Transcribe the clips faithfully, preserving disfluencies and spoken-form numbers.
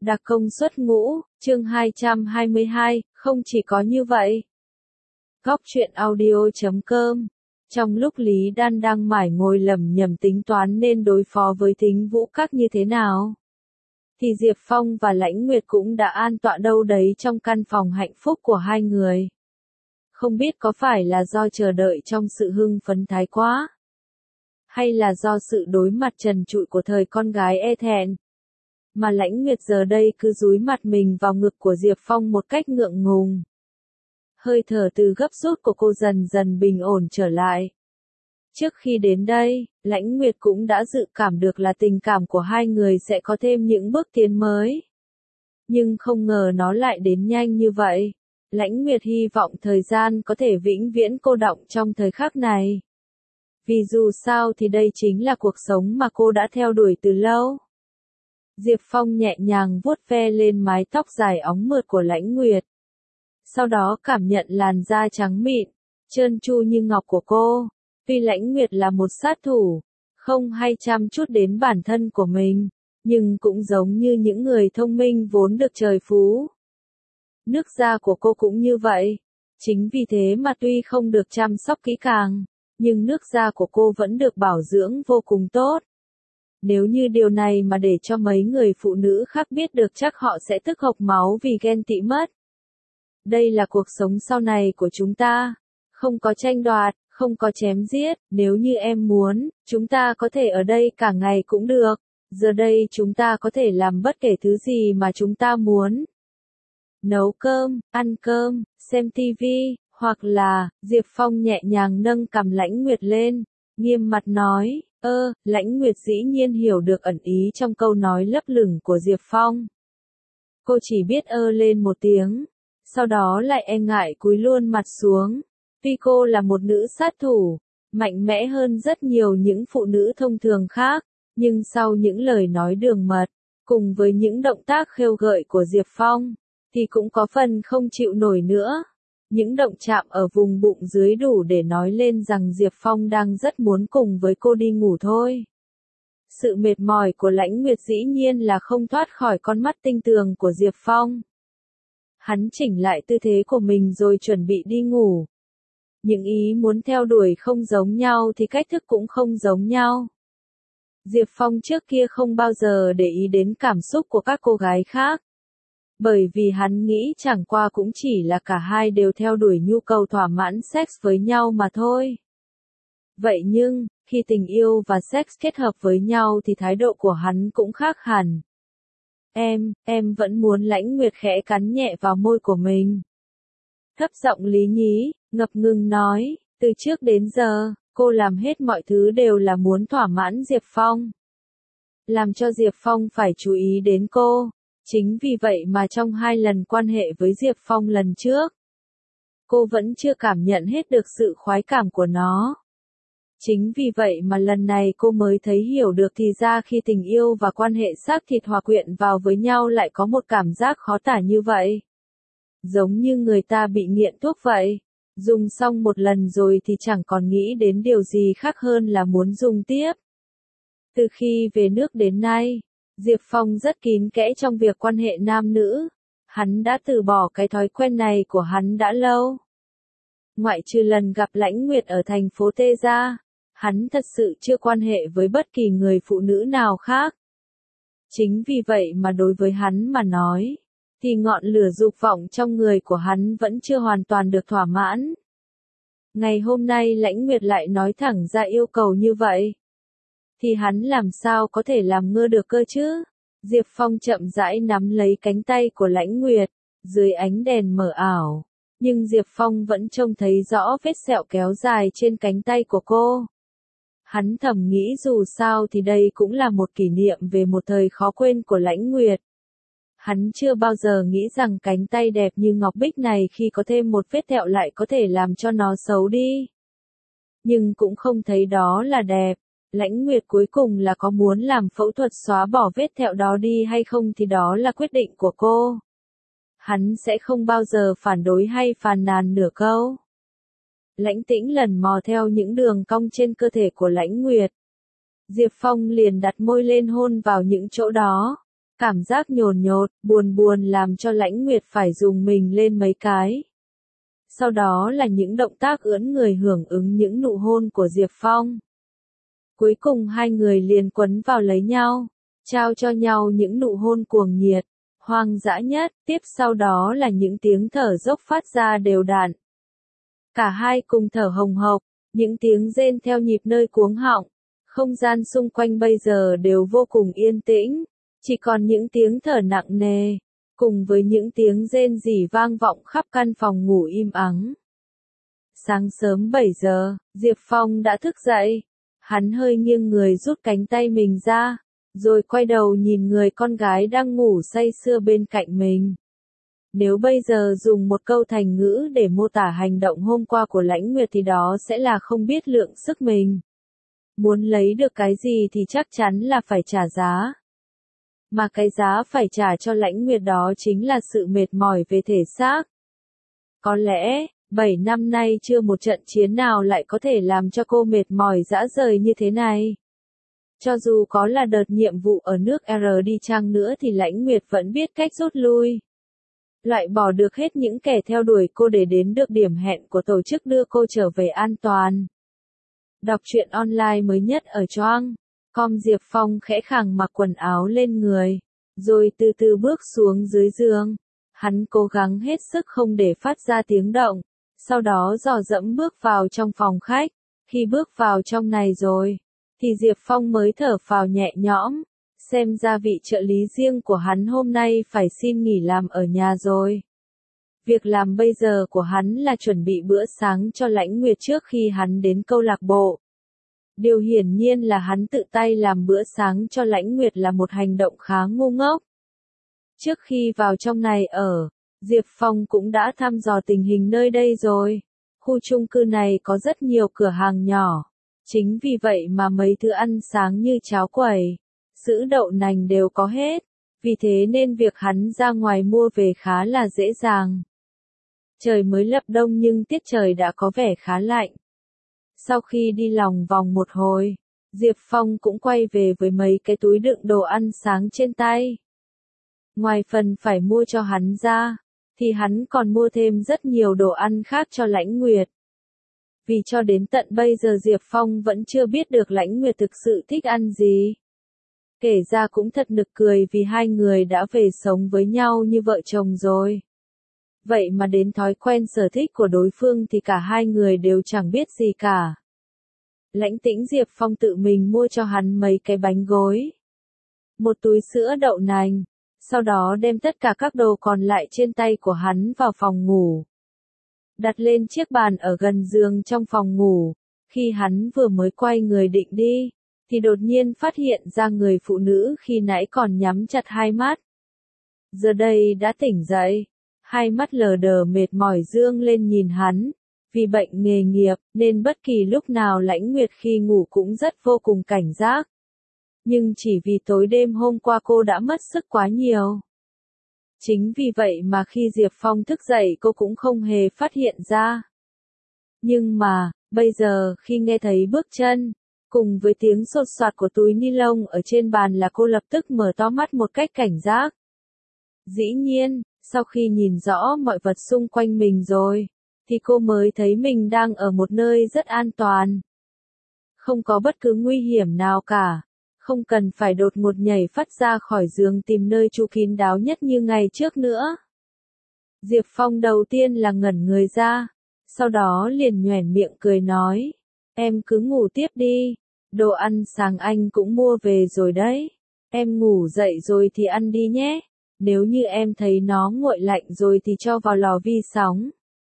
Đặc công xuất ngũ, chương hai trăm hai mươi hai, không chỉ có như vậy. Góc truyện audio chấm com. Trong lúc Lý Đan đang mải ngồi lẩm nhẩm tính toán nên đối phó với Thính Vũ Các như thế nào, thì Diệp Phong và Lãnh Nguyệt cũng đã an tọa đâu đấy trong căn phòng hạnh phúc của hai người. Không biết có phải là do chờ đợi trong sự hưng phấn thái quá, hay là do sự đối mặt trần trụi của thời con gái e thẹn, mà Lãnh Nguyệt giờ đây cứ dúi mặt mình vào ngực của Diệp Phong một cách ngượng ngùng. Hơi thở từ gấp rút của cô dần dần bình ổn trở lại. Trước khi đến đây, Lãnh Nguyệt cũng đã dự cảm được là tình cảm của hai người sẽ có thêm những bước tiến mới. Nhưng không ngờ nó lại đến nhanh như vậy. Lãnh Nguyệt hy vọng thời gian có thể vĩnh viễn cô đọng trong thời khắc này. Vì dù sao thì đây chính là cuộc sống mà cô đã theo đuổi từ lâu. Diệp Phong nhẹ nhàng vuốt ve lên mái tóc dài óng mượt của Lãnh Nguyệt. Sau đó cảm nhận làn da trắng mịn, trơn tru như ngọc của cô. Tuy Lãnh Nguyệt là một sát thủ, không hay chăm chút đến bản thân của mình, nhưng cũng giống như những người thông minh vốn được trời phú. Nước da của cô cũng như vậy. Chính vì thế mà tuy không được chăm sóc kỹ càng, nhưng nước da của cô vẫn được bảo dưỡng vô cùng tốt. Nếu như điều này mà để cho mấy người phụ nữ khác biết được chắc họ sẽ tức hộc máu vì ghen tị mất. Đây là cuộc sống sau này của chúng ta. Không có tranh đoạt, không có chém giết, nếu như em muốn, chúng ta có thể ở đây cả ngày cũng được. Giờ đây chúng ta có thể làm bất kể thứ gì mà chúng ta muốn. Nấu cơm, ăn cơm, xem tivi, hoặc là, Diệp Phong nhẹ nhàng nâng cằm Lãnh Nguyệt lên, nghiêm mặt nói, ơ, Lãnh Nguyệt dĩ nhiên hiểu được ẩn ý trong câu nói lấp lửng của Diệp Phong. Cô chỉ biết ơ lên một tiếng, sau đó lại e ngại cúi luôn mặt xuống. Tuy cô là một nữ sát thủ, mạnh mẽ hơn rất nhiều những phụ nữ thông thường khác, nhưng sau những lời nói đường mật, cùng với những động tác khêu gợi của Diệp Phong, thì cũng có phần không chịu nổi nữa. Những động chạm ở vùng bụng dưới đủ để nói lên rằng Diệp Phong đang rất muốn cùng với cô đi ngủ thôi. Sự mệt mỏi của Lãnh Nguyệt dĩ nhiên là không thoát khỏi con mắt tinh tường của Diệp Phong. Hắn chỉnh lại tư thế của mình rồi chuẩn bị đi ngủ. Những ý muốn theo đuổi không giống nhau thì cách thức cũng không giống nhau. Diệp Phong trước kia không bao giờ để ý đến cảm xúc của các cô gái khác. Bởi vì hắn nghĩ chẳng qua cũng chỉ là cả hai đều theo đuổi nhu cầu thỏa mãn sex với nhau mà thôi. Vậy nhưng, khi tình yêu và sex kết hợp với nhau thì thái độ của hắn cũng khác hẳn. Em, em vẫn muốn Lãnh Nguyệt khẽ cắn nhẹ vào môi của mình. Thấp giọng Lý Nhí, ngập ngừng nói, từ trước đến giờ, cô làm hết mọi thứ đều là muốn thỏa mãn Diệp Phong. Làm cho Diệp Phong phải chú ý đến cô. Chính vì vậy mà trong hai lần quan hệ với Diệp Phong lần trước, cô vẫn chưa cảm nhận hết được sự khoái cảm của nó. Chính vì vậy mà lần này cô mới thấy hiểu được thì ra khi tình yêu và quan hệ xác thịt hòa quyện vào với nhau lại có một cảm giác khó tả như vậy. Giống như người ta bị nghiện thuốc vậy. Dùng xong một lần rồi thì chẳng còn nghĩ đến điều gì khác hơn là muốn dùng tiếp. Từ khi về nước đến nay, Diệp Phong rất kín kẽ trong việc quan hệ nam nữ. Hắn đã từ bỏ cái thói quen này của hắn đã lâu. Ngoại trừ lần gặp Lãnh Nguyệt ở thành phố Tê ra, hắn thật sự chưa quan hệ với bất kỳ người phụ nữ nào khác. Chính vì vậy mà đối với hắn mà nói, thì ngọn lửa dục vọng trong người của hắn vẫn chưa hoàn toàn được thỏa mãn. Ngày hôm nay Lãnh Nguyệt lại nói thẳng ra yêu cầu như vậy. Thì hắn làm sao có thể làm ngơ được cơ chứ? Diệp Phong chậm rãi nắm lấy cánh tay của Lãnh Nguyệt, dưới ánh đèn mờ ảo. Nhưng Diệp Phong vẫn trông thấy rõ vết sẹo kéo dài trên cánh tay của cô. Hắn thầm nghĩ dù sao thì đây cũng là một kỷ niệm về một thời khó quên của Lãnh Nguyệt. Hắn chưa bao giờ nghĩ rằng cánh tay đẹp như ngọc bích này khi có thêm một vết sẹo lại có thể làm cho nó xấu đi. Nhưng cũng không thấy đó là đẹp. Lãnh Nguyệt cuối cùng là có muốn làm phẫu thuật xóa bỏ vết sẹo đó đi hay không thì đó là quyết định của cô. Hắn sẽ không bao giờ phản đối hay phàn nàn nửa câu. Lãnh Tĩnh lần mò theo những đường cong trên cơ thể của Lãnh Nguyệt. Diệp Phong liền đặt môi lên hôn vào những chỗ đó. Cảm giác nhồn nhột, buồn buồn làm cho Lãnh Nguyệt phải dùng mình lên mấy cái. Sau đó là những động tác ưỡn người hưởng ứng những nụ hôn của Diệp Phong. Cuối cùng hai người liền quấn vào lấy nhau, trao cho nhau những nụ hôn cuồng nhiệt, hoang dã nhất, tiếp sau đó là những tiếng thở dốc phát ra đều đặn. Cả hai cùng thở hồng hộc, những tiếng rên theo nhịp nơi cuống họng, không gian xung quanh bây giờ đều vô cùng yên tĩnh, chỉ còn những tiếng thở nặng nề, cùng với những tiếng rên rỉ vang vọng khắp căn phòng ngủ im ắng. Sáng sớm bảy giờ, Diệp Phong đã thức dậy. Hắn hơi nghiêng người rút cánh tay mình ra, rồi quay đầu nhìn người con gái đang ngủ say sưa bên cạnh mình. Nếu bây giờ dùng một câu thành ngữ để mô tả hành động hôm qua của Lãnh Nguyệt thì đó sẽ là không biết lượng sức mình. Muốn lấy được cái gì thì chắc chắn là phải trả giá. Mà cái giá phải trả cho Lãnh Nguyệt đó chính là sự mệt mỏi về thể xác. Có lẽ, bảy năm nay chưa một trận chiến nào lại có thể làm cho cô mệt mỏi rã rời như thế này. Cho dù có là đợt nhiệm vụ ở nước R đi chăng nữa thì Lãnh Nguyệt vẫn biết cách rút lui. Loại bỏ được hết những kẻ theo đuổi cô để đến được điểm hẹn của tổ chức đưa cô trở về an toàn. Đọc truyện online mới nhất ở Choang. Com Diệp Phong khẽ khàng mặc quần áo lên người, rồi từ từ bước xuống dưới giường. Hắn cố gắng hết sức không để phát ra tiếng động, sau đó dò dẫm bước vào trong phòng khách. Khi bước vào trong này rồi, thì Diệp Phong mới thở phào nhẹ nhõm, xem ra vị trợ lý riêng của hắn hôm nay phải xin nghỉ làm ở nhà rồi. Việc làm bây giờ của hắn là chuẩn bị bữa sáng cho Lãnh Nguyệt trước khi hắn đến câu lạc bộ. Điều hiển nhiên là hắn tự tay làm bữa sáng cho Lãnh Nguyệt là một hành động khá ngu ngốc. Trước khi vào trong này ở, Diệp Phong cũng đã thăm dò tình hình nơi đây rồi. Khu chung cư này có rất nhiều cửa hàng nhỏ. Chính vì vậy mà mấy thứ ăn sáng như cháo quẩy, sữa đậu nành đều có hết. Vì thế nên việc hắn ra ngoài mua về khá là dễ dàng. Trời mới lập đông nhưng tiết trời đã có vẻ khá lạnh. Sau khi đi lòng vòng một hồi, Diệp Phong cũng quay về với mấy cái túi đựng đồ ăn sáng trên tay. Ngoài phần phải mua cho hắn ra, thì hắn còn mua thêm rất nhiều đồ ăn khác cho Lãnh Nguyệt. Vì cho đến tận bây giờ Diệp Phong vẫn chưa biết được Lãnh Nguyệt thực sự thích ăn gì. Kể ra cũng thật nực cười vì hai người đã về sống với nhau như vợ chồng rồi. Vậy mà đến thói quen sở thích của đối phương thì cả hai người đều chẳng biết gì cả. Lãnh Tĩnh Diệp Phong tự mình mua cho hắn mấy cái bánh gối, một túi sữa đậu nành, sau đó đem tất cả các đồ còn lại trên tay của hắn vào phòng ngủ. Đặt lên chiếc bàn ở gần giường trong phòng ngủ, khi hắn vừa mới quay người định đi, thì đột nhiên phát hiện ra người phụ nữ khi nãy còn nhắm chặt hai mắt. Giờ đây đã tỉnh dậy, hai mắt lờ đờ mệt mỏi dương lên nhìn hắn. Vì bệnh nghề nghiệp, nên bất kỳ lúc nào Lãnh Nguyệt khi ngủ cũng rất vô cùng cảnh giác. Nhưng chỉ vì tối đêm hôm qua cô đã mất sức quá nhiều. Chính vì vậy mà khi Diệp Phong thức dậy cô cũng không hề phát hiện ra. Nhưng mà, bây giờ khi nghe thấy bước chân, cùng với tiếng sột soạt của túi ni lông ở trên bàn là cô lập tức mở to mắt một cách cảnh giác. Dĩ nhiên, sau khi nhìn rõ mọi vật xung quanh mình rồi, thì cô mới thấy mình đang ở một nơi rất an toàn. Không có bất cứ nguy hiểm nào cả. Không cần phải đột ngột nhảy phát ra khỏi giường tìm nơi trú kín đáo nhất như ngày trước nữa. Diệp Phong đầu tiên là ngẩn người ra, sau đó liền nhoẻn miệng cười nói, em cứ ngủ tiếp đi, đồ ăn sáng anh cũng mua về rồi đấy, em ngủ dậy rồi thì ăn đi nhé, nếu như em thấy nó nguội lạnh rồi thì cho vào lò vi sóng.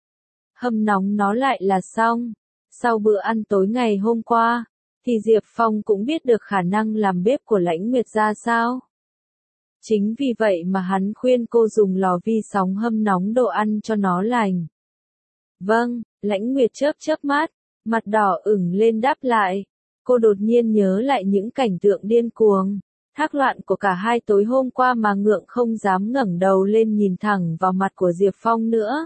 Hâm nóng nó lại là xong. Sau bữa ăn tối ngày hôm qua, thì Diệp Phong cũng biết được khả năng làm bếp của Lãnh Nguyệt ra sao. Chính vì vậy mà hắn khuyên cô dùng lò vi sóng hâm nóng đồ ăn cho nó lành. Vâng, Lãnh Nguyệt chớp chớp mắt, mặt đỏ ửng lên đáp lại. Cô đột nhiên nhớ lại những cảnh tượng điên cuồng, thác loạn của cả hai tối hôm qua mà ngượng không dám ngẩng đầu lên nhìn thẳng vào mặt của Diệp Phong nữa.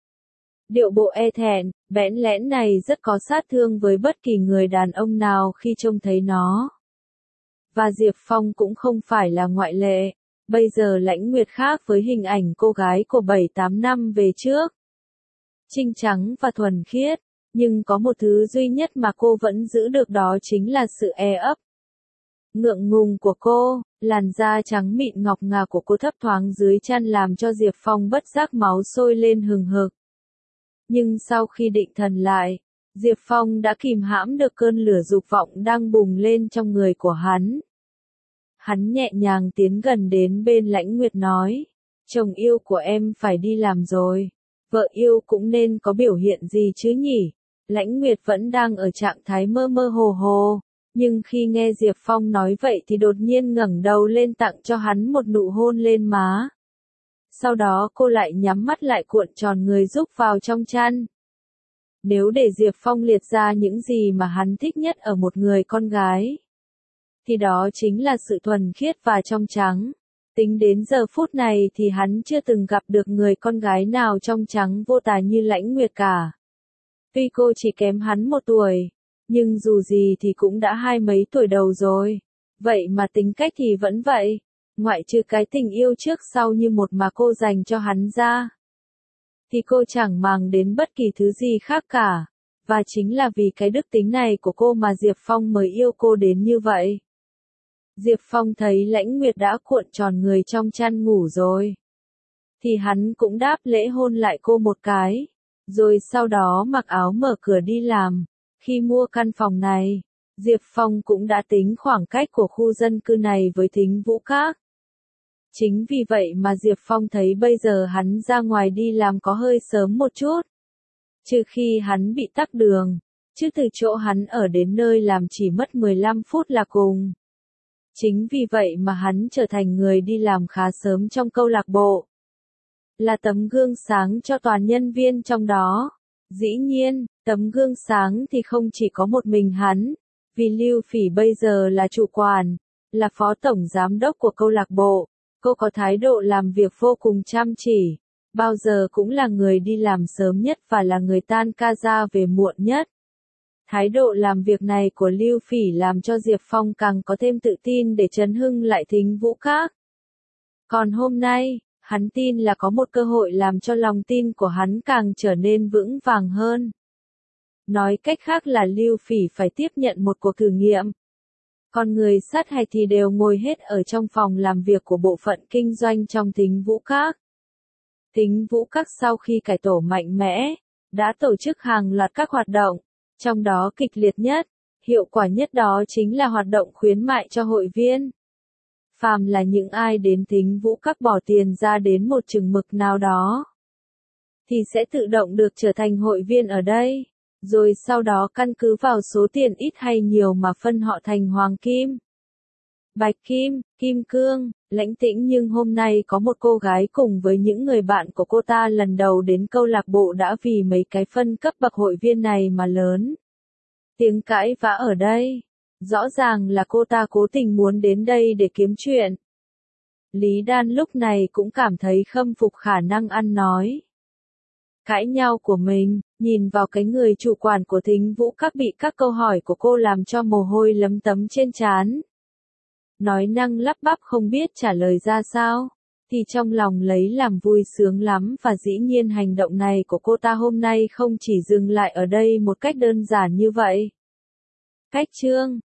Điệu bộ e thẹn, bẽn lẽn này rất có sát thương với bất kỳ người đàn ông nào khi trông thấy nó. Và Diệp Phong cũng không phải là ngoại lệ, Bây giờ Lãnh Nguyệt khác với hình ảnh cô gái của bảy tám năm về trước. Trinh trắng và thuần khiết, nhưng có một thứ duy nhất mà cô vẫn giữ được, đó chính là sự e ấp. Ngượng ngùng của cô, làn da trắng mịn ngọc ngà của cô thấp thoáng dưới chăn làm cho Diệp Phong bất giác máu sôi lên hừng hực. Nhưng sau khi định thần lại, Diệp Phong đã kìm hãm được cơn lửa dục vọng đang bùng lên trong người của hắn. Hắn nhẹ nhàng tiến gần đến bên Lãnh Nguyệt nói, chồng yêu của em phải đi làm rồi, vợ yêu cũng nên có biểu hiện gì chứ nhỉ? Lãnh Nguyệt vẫn đang ở trạng thái mơ mơ hồ hồ, nhưng khi nghe Diệp Phong nói vậy thì đột nhiên ngẩng đầu lên tặng cho hắn một nụ hôn lên má. Sau đó cô lại nhắm mắt lại cuộn tròn người rúc vào trong chăn. Nếu để Diệp Phong liệt ra những gì mà hắn thích nhất ở một người con gái, thì đó chính là sự thuần khiết và trong trắng. Tính đến giờ phút này thì hắn chưa từng gặp được người con gái nào trong trắng vô tà như Lãnh Nguyệt cả. Tuy cô chỉ kém hắn một tuổi, nhưng dù gì thì cũng đã hai mấy tuổi đầu rồi. Vậy mà tính cách thì vẫn vậy, ngoại trừ cái tình yêu trước sau như một mà cô dành cho hắn ra, thì cô chẳng màng đến bất kỳ thứ gì khác cả. Và chính là vì cái đức tính này của cô mà Diệp Phong mới yêu cô đến như vậy. Diệp Phong thấy Lãnh Nguyệt đã cuộn tròn người trong chăn ngủ rồi, thì hắn cũng đáp lễ hôn lại cô một cái, rồi sau đó mặc áo mở cửa đi làm. Khi mua căn phòng này, Diệp Phong cũng đã tính khoảng cách của khu dân cư này với Thính Vũ Các. Chính vì vậy mà Diệp Phong thấy bây giờ hắn ra ngoài đi làm có hơi sớm một chút. Trừ khi hắn bị tắc đường, chứ từ chỗ hắn ở đến nơi làm chỉ mất mười lăm phút là cùng. Chính vì vậy mà hắn trở thành người đi làm khá sớm trong câu lạc bộ, là tấm gương sáng cho toàn nhân viên trong đó. Dĩ nhiên, tấm gương sáng thì không chỉ có một mình hắn, vì Lưu Phỉ bây giờ là chủ quản, là phó tổng giám đốc của câu lạc bộ, cô có thái độ làm việc vô cùng chăm chỉ, bao giờ cũng là người đi làm sớm nhất và là người tan ca ra về muộn nhất. Thái độ làm việc này của Lưu Phỉ làm cho Diệp Phong càng có thêm tự tin để chấn hưng lại Thính Vũ Các. Còn hôm nay, hắn tin là có một cơ hội làm cho lòng tin của hắn càng trở nên vững vàng hơn. Nói cách khác là Lưu Phỉ phải tiếp nhận một cuộc thử nghiệm. Còn người sát hạch thì đều ngồi hết ở trong phòng làm việc của bộ phận kinh doanh trong Thính Vũ Các. Thính Vũ Các sau khi cải tổ mạnh mẽ, đã tổ chức hàng loạt các hoạt động, trong đó kịch liệt nhất, hiệu quả nhất đó chính là hoạt động khuyến mại cho hội viên. Phàm là những ai đến Thính Vũ Các bỏ tiền ra đến một chừng mực nào đó, thì sẽ tự động được trở thành hội viên ở đây, rồi sau đó căn cứ vào số tiền ít hay nhiều mà phân họ thành hoàng kim, bạch kim, kim cương, lãnh tĩnh. Nhưng hôm nay có một cô gái cùng với những người bạn của cô ta lần đầu đến câu lạc bộ đã vì mấy cái phân cấp bậc hội viên này mà lớn tiếng cãi vã ở đây. Rõ ràng là cô ta cố tình muốn đến đây để kiếm chuyện. Lý Đan lúc này cũng cảm thấy khâm phục khả năng ăn nói, cãi nhau của mình, nhìn vào cái người chủ quản của Thính Vũ Các bị các câu hỏi của cô làm cho mồ hôi lấm tấm trên trán. Nói năng lắp bắp không biết trả lời ra sao, thì trong lòng lấy làm vui sướng lắm. Và dĩ nhiên hành động này của cô ta hôm nay không chỉ dừng lại ở đây một cách đơn giản như vậy. Cách chương